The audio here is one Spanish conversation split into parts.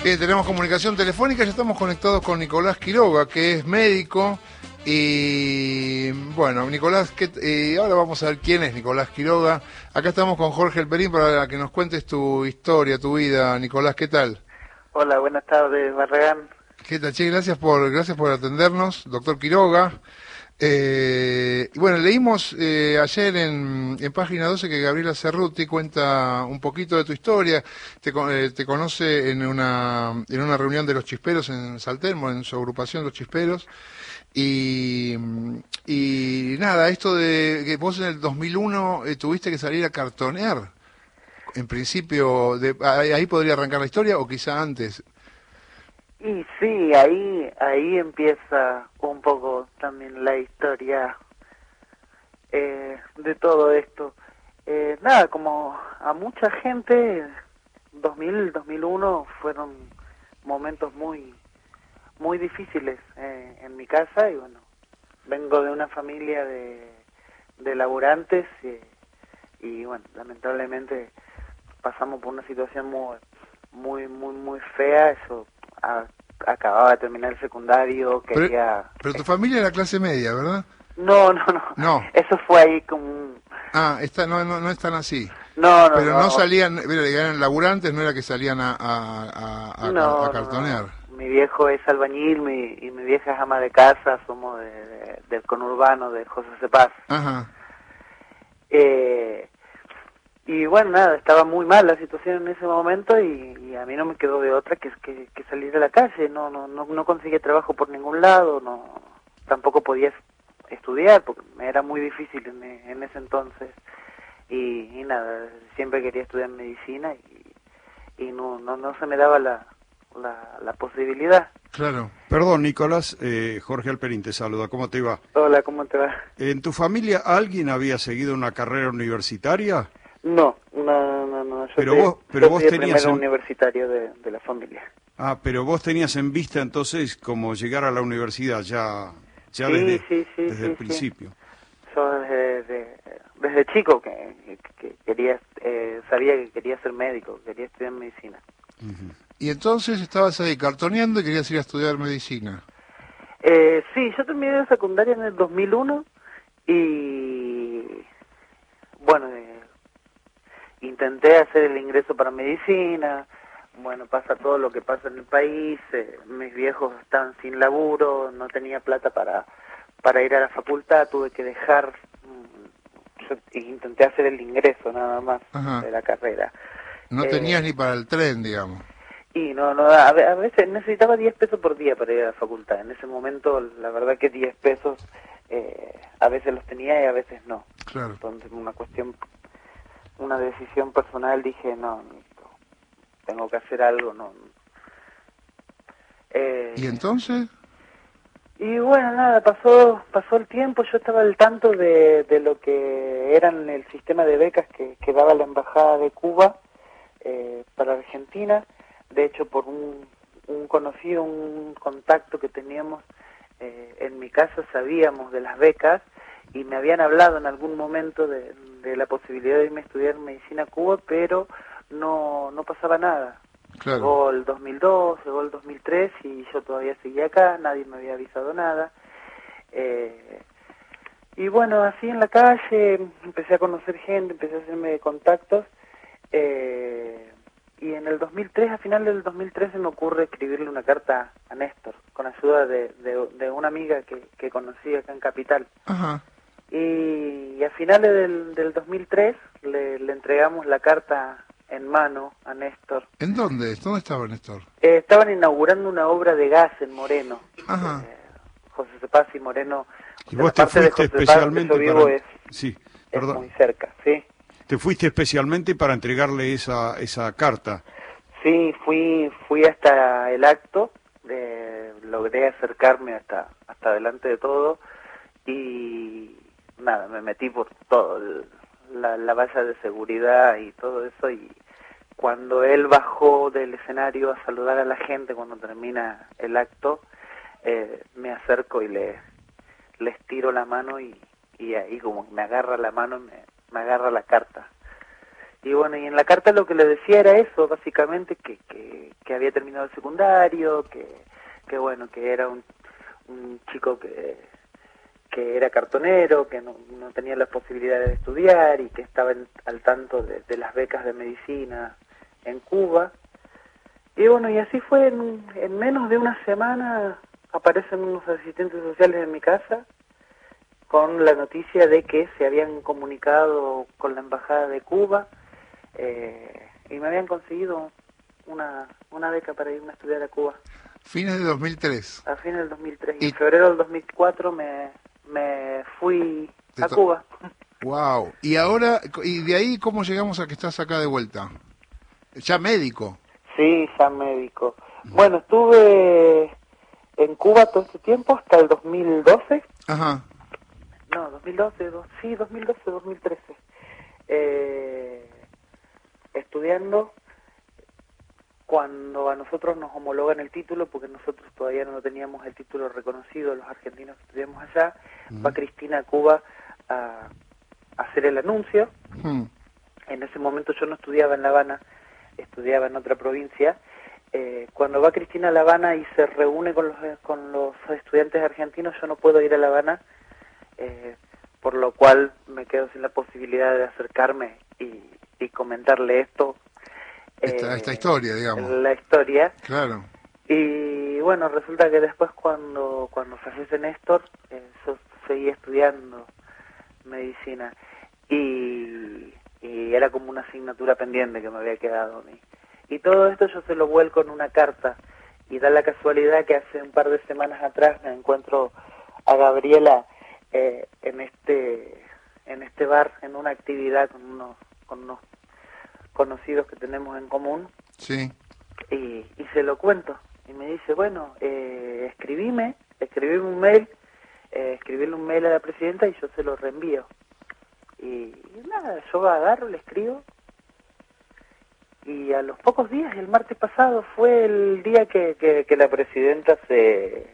que tenemos comunicación telefónica, ya estamos conectados con Nicolás Quiroga, que es médico. Y bueno, Nicolás, ahora vamos a ver quién es Nicolás Quiroga. Acá estamos con Jorge Elperín para que nos cuentes tu historia, tu vida. Nicolás, ¿qué tal? Hola, buenas tardes, Barragán. ¿Qué tal, che? Gracias por atendernos, doctor Quiroga. Y bueno, leímos ayer en página 12 que Gabriela Cerruti cuenta un poquito de tu historia. Te conoce en una reunión de los Chisperos en Saltelmo, en su agrupación Los Chisperos. Y nada, esto de que vos en el 2001 tuviste que salir a cartonear. En principio, ahí podría arrancar la historia o quizá antes. Y sí, ahí empieza un poco también la historia de todo esto. Nada, como a mucha gente, 2001 fueron momentos muy difíciles en mi casa, y bueno, vengo de una familia de laburantes y bueno, lamentablemente pasamos por una situación muy fea. Eso acababa de terminar el secundario, quería... Pero tu familia era clase media, ¿verdad? No. Eso fue ahí como un... Ah, no están así. No. Pero no salían, eran laburantes, no era que salían a cartonear. No. Mi viejo es albañil y mi vieja es ama de casa, somos del conurbano de José Cepaz. Ajá. Y bueno, nada, estaba muy mal la situación en ese momento y a mí no me quedó de otra que salir a la calle. No conseguí trabajo por ningún lado, tampoco podía estudiar porque me era muy difícil en ese entonces. Y nada, siempre quería estudiar medicina y no se me daba la posibilidad. Claro. Perdón, Nicolás, Jorge Elperín te saluda. ¿Cómo te va? Hola, ¿cómo te va? ¿En tu familia alguien había seguido una carrera universitaria? No. Yo Vos soy el tenías primer universitario de la familia. Ah, pero vos tenías en vista entonces como llegar a la universidad ya Sí, desde el principio. Yo desde chico que quería, sabía que quería ser médico, quería estudiar medicina. Uh-huh. Y entonces estabas ahí cartoneando y querías ir a estudiar medicina. Sí, yo terminé la secundaria en el 2001 y bueno, intenté hacer el ingreso para medicina. Bueno, pasa todo lo que pasa en el país, mis viejos estaban sin laburo, no tenía plata para ir a la facultad, tuve que dejar, yo intenté hacer el ingreso nada más. Ajá. De la carrera. No tenías ni para el tren, digamos. Y a veces necesitaba 10 pesos por día para ir a la facultad. En ese momento, la verdad que 10 pesos a veces los tenía y a veces no. Claro. Entonces, una decisión personal, dije, no, tengo que hacer algo, no. ¿Y entonces? Y bueno, nada, pasó el tiempo. Yo estaba al tanto de lo que eran el sistema de becas que daba la Embajada de Cuba para Argentina. De hecho, por un conocido, un contacto que teníamos en mi casa, sabíamos de las becas y me habían hablado en algún momento de la posibilidad de irme a estudiar medicina a Cuba, pero no pasaba nada. Claro. Llegó el 2002, llegó el 2003 y yo todavía seguía acá, nadie me había avisado nada. Y bueno, así en la calle empecé a conocer gente, empecé a hacerme contactos. Y en el 2003, a final del 2003, se me ocurre escribirle una carta a Néstor, con ayuda de una amiga que conocí acá en Capital. Ajá. Y a finales del 2003 le entregamos la carta en mano a Néstor. ¿En dónde? ¿Dónde estaba Néstor? Estaban inaugurando una obra de gas en Moreno. Ajá. José Cepaz y Moreno. Y vos te fuiste especialmente yo vivo es muy cerca, ¿sí? ¿Te fuiste especialmente para entregarle esa carta? Sí, fui hasta el acto, logré acercarme hasta delante de todo y nada, me metí por todo, la valla de seguridad y todo eso, y cuando él bajó del escenario a saludar a la gente cuando termina el acto, me acerco y les tiro la mano y ahí como me agarra la mano, me agarra la carta. Y bueno, y en la carta lo que le decía era eso, básicamente, que había terminado el secundario, que bueno, que era un chico que era cartonero, que no tenía las posibilidades de estudiar y que estaba al tanto de las becas de medicina en Cuba. Y bueno, y así fue, en menos de una semana aparecen unos asistentes sociales en mi casa con la noticia de que se habían comunicado con la Embajada de Cuba y me habían conseguido una beca para irme a estudiar a Cuba. Fines de 2003. A fines del 2003. Y en febrero del 2004 me fui a Cuba. Wow. Y ahora, y de ahí, ¿cómo llegamos a que estás acá de vuelta? Ya médico. Sí, ya médico. Bueno, estuve en Cuba todo este tiempo hasta el 2012. Ajá. No, 2012, 2013. Estudiando cuando a nosotros nos homologan el título, porque nosotros todavía no teníamos el título reconocido, los argentinos que estudiamos allá, va Cristina a Cuba a hacer el anuncio. En ese momento yo no estudiaba en La Habana, estudiaba en otra provincia. Cuando va Cristina a La Habana y se reúne con los estudiantes argentinos, yo no puedo ir a La Habana, por lo cual me quedo sin la posibilidad de acercarme y comentarle esto. Esta historia, digamos. La historia. Claro. Y bueno, resulta que después cuando fallece Néstor, yo seguí estudiando medicina y era como una asignatura pendiente que me había quedado a mí. Y todo esto yo se lo vuelco en una carta y da la casualidad que hace un par de semanas atrás me encuentro a Gabriela en este bar, en una actividad con unos conocidos que tenemos en común. Sí. Y se lo cuento y me dice, bueno, escribime un mail, escribirle un mail a la presidenta y yo se lo reenvío. Y nada, yo agarro, le escribo y a los pocos días, el martes pasado fue el día que la presidenta se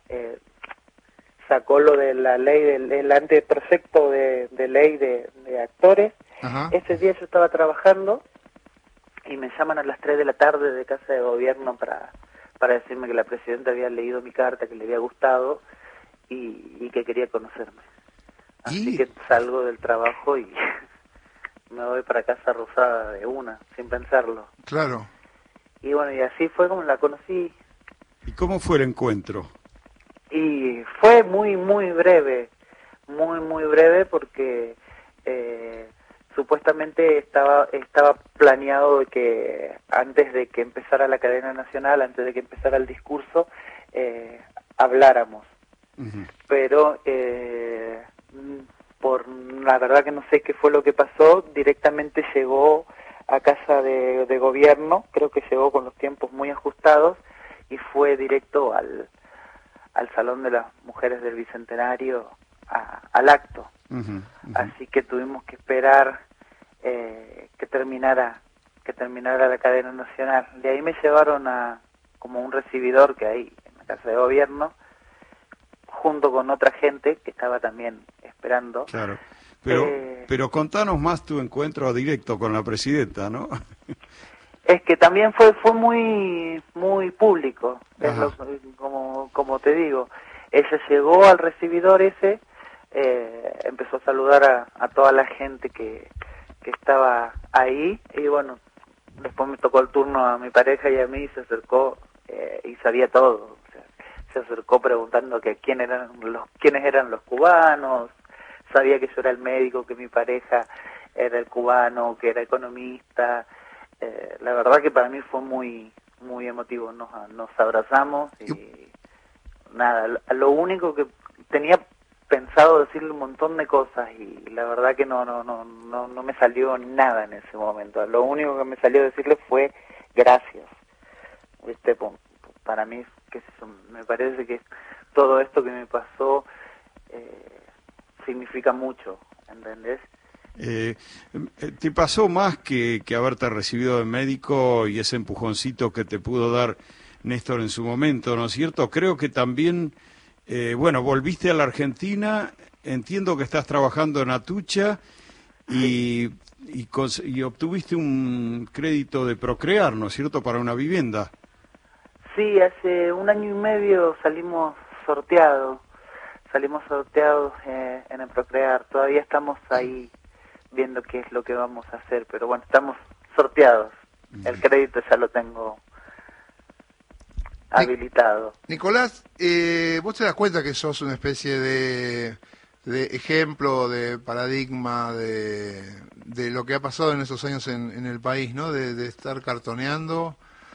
sacó lo de la ley del anteproyecto de ley de actores. Ajá. Ese día yo estaba trabajando y me llaman a las 3 de la tarde de Casa de Gobierno para decirme que la presidenta había leído mi carta, que le había gustado y que quería conocerme. Así que salgo del trabajo y me voy para Casa Rosada de una, sin pensarlo. Claro. Y bueno, y así fue como la conocí. ¿Y cómo fue el encuentro? Y fue muy breve, muy breve porque supuestamente estaba planeado de que antes de que empezara la cadena nacional, antes de que empezara el discurso, habláramos. Pero por la verdad que no sé qué fue lo que pasó, directamente llegó a Casa de Gobierno, creo que llegó con los tiempos muy ajustados y fue directo al Salón de las Mujeres del Bicentenario, al acto. Así que tuvimos que esperar que terminara la cadena nacional. De ahí me llevaron a como un recibidor que hay en la Casa de Gobierno, junto con otra gente que estaba también esperando. Claro, pero contanos más tu encuentro directo con la presidenta, ¿no? Es que también fue muy público, como te digo. Ella llegó al recibidor ese, empezó a saludar a toda la gente que estaba ahí, y bueno, después me tocó el turno a mi pareja y a mí, se acercó y sabía todo. O sea, se acercó preguntando que quiénes eran los cubanos, sabía que yo era el médico, que mi pareja era el cubano, que era economista. La verdad que para mí fue muy emotivo. Nos abrazamos y nada, lo único que tenía pensado decirle un montón de cosas y la verdad que no me salió nada en ese momento. Lo único que me salió decirle fue gracias. ¿Viste? Para mí, me parece que todo esto que me pasó significa mucho, ¿entendés? ¿Te pasó más que haberte recibido de médico y ese empujoncito que te pudo dar Néstor en su momento, ¿no es cierto? Creo que también, volviste a la Argentina, entiendo que estás trabajando en Atucha y y obtuviste un crédito de Procrear, ¿no es cierto?, para una vivienda. Sí, hace 1 año y medio salimos sorteados en el Procrear. Todavía estamos ahí viendo qué es lo que vamos a hacer, pero bueno, estamos sorteados. El crédito ya lo tengo habilitado. Nicolás, vos te das cuenta que sos una especie de ejemplo, de paradigma de lo que ha pasado en estos años en el país, ¿no? De estar cartoneando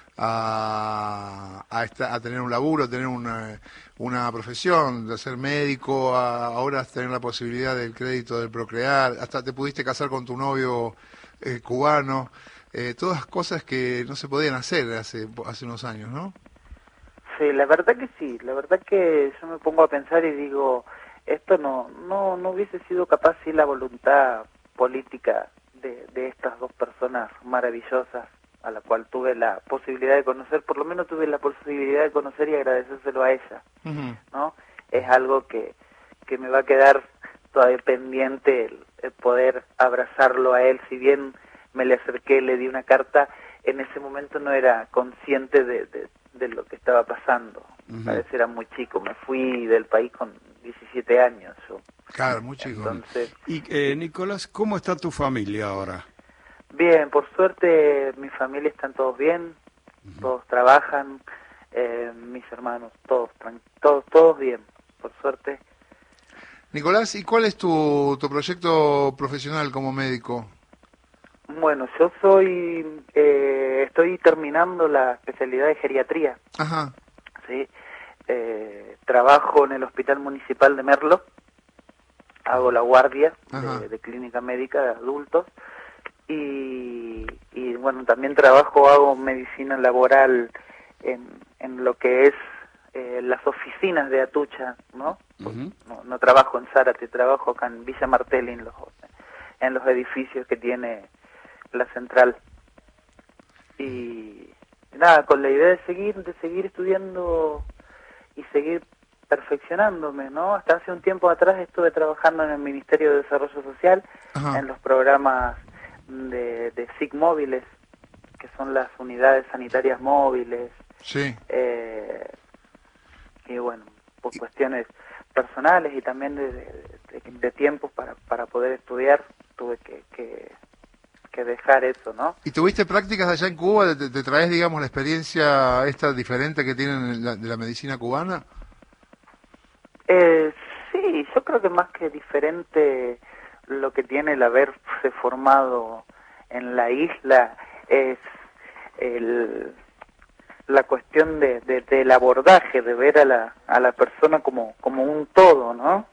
a tener un laburo, a tener una profesión, de ser médico, ahora tener la posibilidad del crédito del Procrear, hasta te pudiste casar con tu novio cubano, todas cosas que no se podían hacer hace unos años, ¿no? Sí, la verdad que sí, la verdad que yo me pongo a pensar y digo, esto no hubiese sido capaz sin la voluntad política de estas dos personas maravillosas a la cual tuve la posibilidad de conocer, por lo menos tuve la posibilidad de conocer y agradecérselo a ella, ¿no? Es algo que me va a quedar todavía pendiente el poder abrazarlo a él, si bien me le acerqué, le di una carta, en ese momento no era consciente de lo que estaba pasando. Parece era muy chico, me fui del país con 17 años. Claro, muy chico. Entonces, Y Nicolás, ¿cómo está tu familia ahora? Bien, por suerte mi familia están todos bien, todos trabajan, mis hermanos, todos bien, por suerte. Nicolás, ¿y cuál es tu proyecto profesional como médico? Bueno, yo estoy terminando la especialidad de geriatría. Ajá. Sí, trabajo en el Hospital Municipal de Merlo, hago la guardia de clínica médica de adultos y bueno, también hago medicina laboral en lo que es las oficinas de Atucha, ¿no? No trabajo en Zárate, trabajo acá en Villa Martelli, en los edificios que tiene la central. Y nada, con la idea de seguir estudiando y seguir perfeccionándome, ¿no? Hasta hace un tiempo atrás estuve trabajando en el Ministerio de Desarrollo Social, en los programas de SIC móviles, que son las unidades sanitarias móviles. Sí. Y bueno, por cuestiones personales y también de tiempos para poder estudiar, tuve que dejar eso, ¿no? ¿Y tuviste prácticas allá en Cuba? ¿Te traes, digamos, la experiencia esta diferente que tienen de la medicina cubana? Sí, yo creo que más que diferente, lo que tiene el haberse formado en la isla es la cuestión del abordaje, de ver a la persona como un todo, ¿no?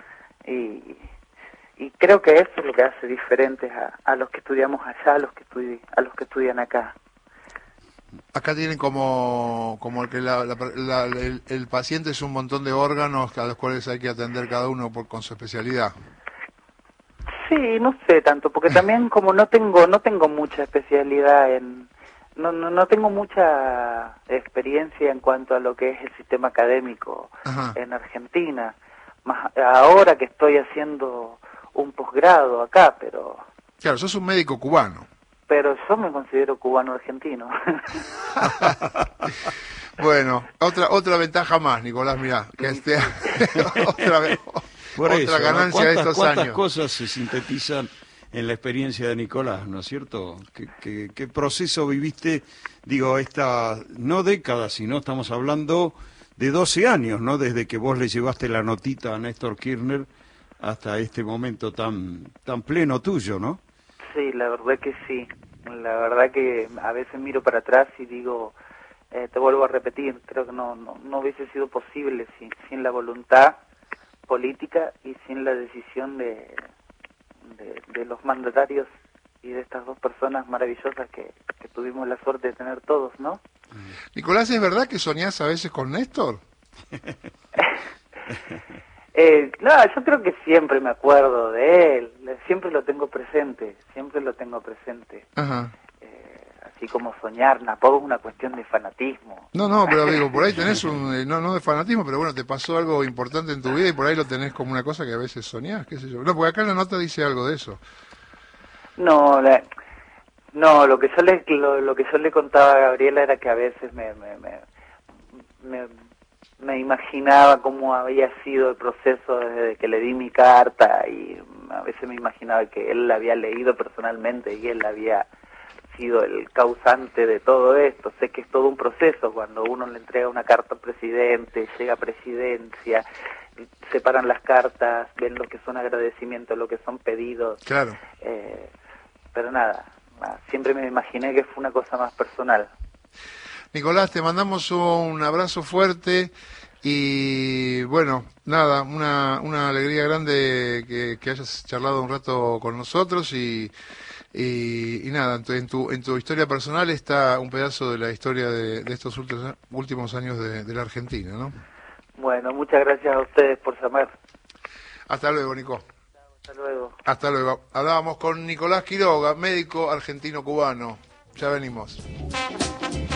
Y creo que eso es lo que hace diferentes a los que estudiamos allá, a los que estudian acá. Acá tienen como el que el paciente es un montón de órganos a los cuales hay que atender cada uno con su especialidad. Sí, no sé tanto, porque también como no tengo mucha especialidad no tengo mucha experiencia en cuanto a lo que es el sistema académico en Argentina. Más ahora que estoy haciendo un posgrado acá, pero... Claro, sos un médico cubano. Pero yo me considero cubano-argentino. Bueno, otra ventaja más, Nicolás, mirá, que otra ganancia de estos ¿Cuántas años? cosas se sintetizan en la experiencia de Nicolás, ¿no es cierto? ¿Qué proceso viviste, digo, esta, no década, sino estamos hablando de 12 años, ¿no? Desde que vos le llevaste la notita a Néstor Kirchner hasta este momento tan pleno tuyo, ¿no? Sí, la verdad que sí. La verdad que a veces miro para atrás y digo, te vuelvo a repetir, creo que no hubiese sido posible sin la voluntad política y sin la decisión de los mandatarios y de estas dos personas maravillosas que tuvimos la suerte de tener todos, ¿no? Nicolás, ¿es verdad que soñás a veces con Néstor? No, yo creo que siempre me acuerdo de él, siempre lo tengo presente. Ajá. Así como soñar, tampoco es una cuestión de fanatismo. No, pero digo, por ahí tenés no de fanatismo, pero bueno, te pasó algo importante en tu vida y por ahí lo tenés como una cosa que a veces soñás, qué sé yo. No, porque acá en la nota dice algo de eso. No, no, lo que yo le contaba a Gabriela era que a veces me imaginaba cómo había sido el proceso desde que le di mi carta, y a veces me imaginaba que él la había leído personalmente y él había sido el causante de todo esto. Sé que es todo un proceso cuando uno le entrega una carta al presidente, llega a presidencia, separan las cartas, ven lo que son agradecimientos, lo que son pedidos. Claro. Pero nada, siempre me imaginé que fue una cosa más personal. Nicolás, te mandamos un abrazo fuerte y bueno, nada, una alegría grande que hayas charlado un rato con nosotros y nada, en tu historia personal está un pedazo de la historia de estos últimos años de la Argentina, ¿no? Bueno, muchas gracias a ustedes por llamar. Hasta luego, Nico. Hasta luego. Hasta luego. Hablábamos con Nicolás Quiroga, médico argentino-cubano. Ya venimos.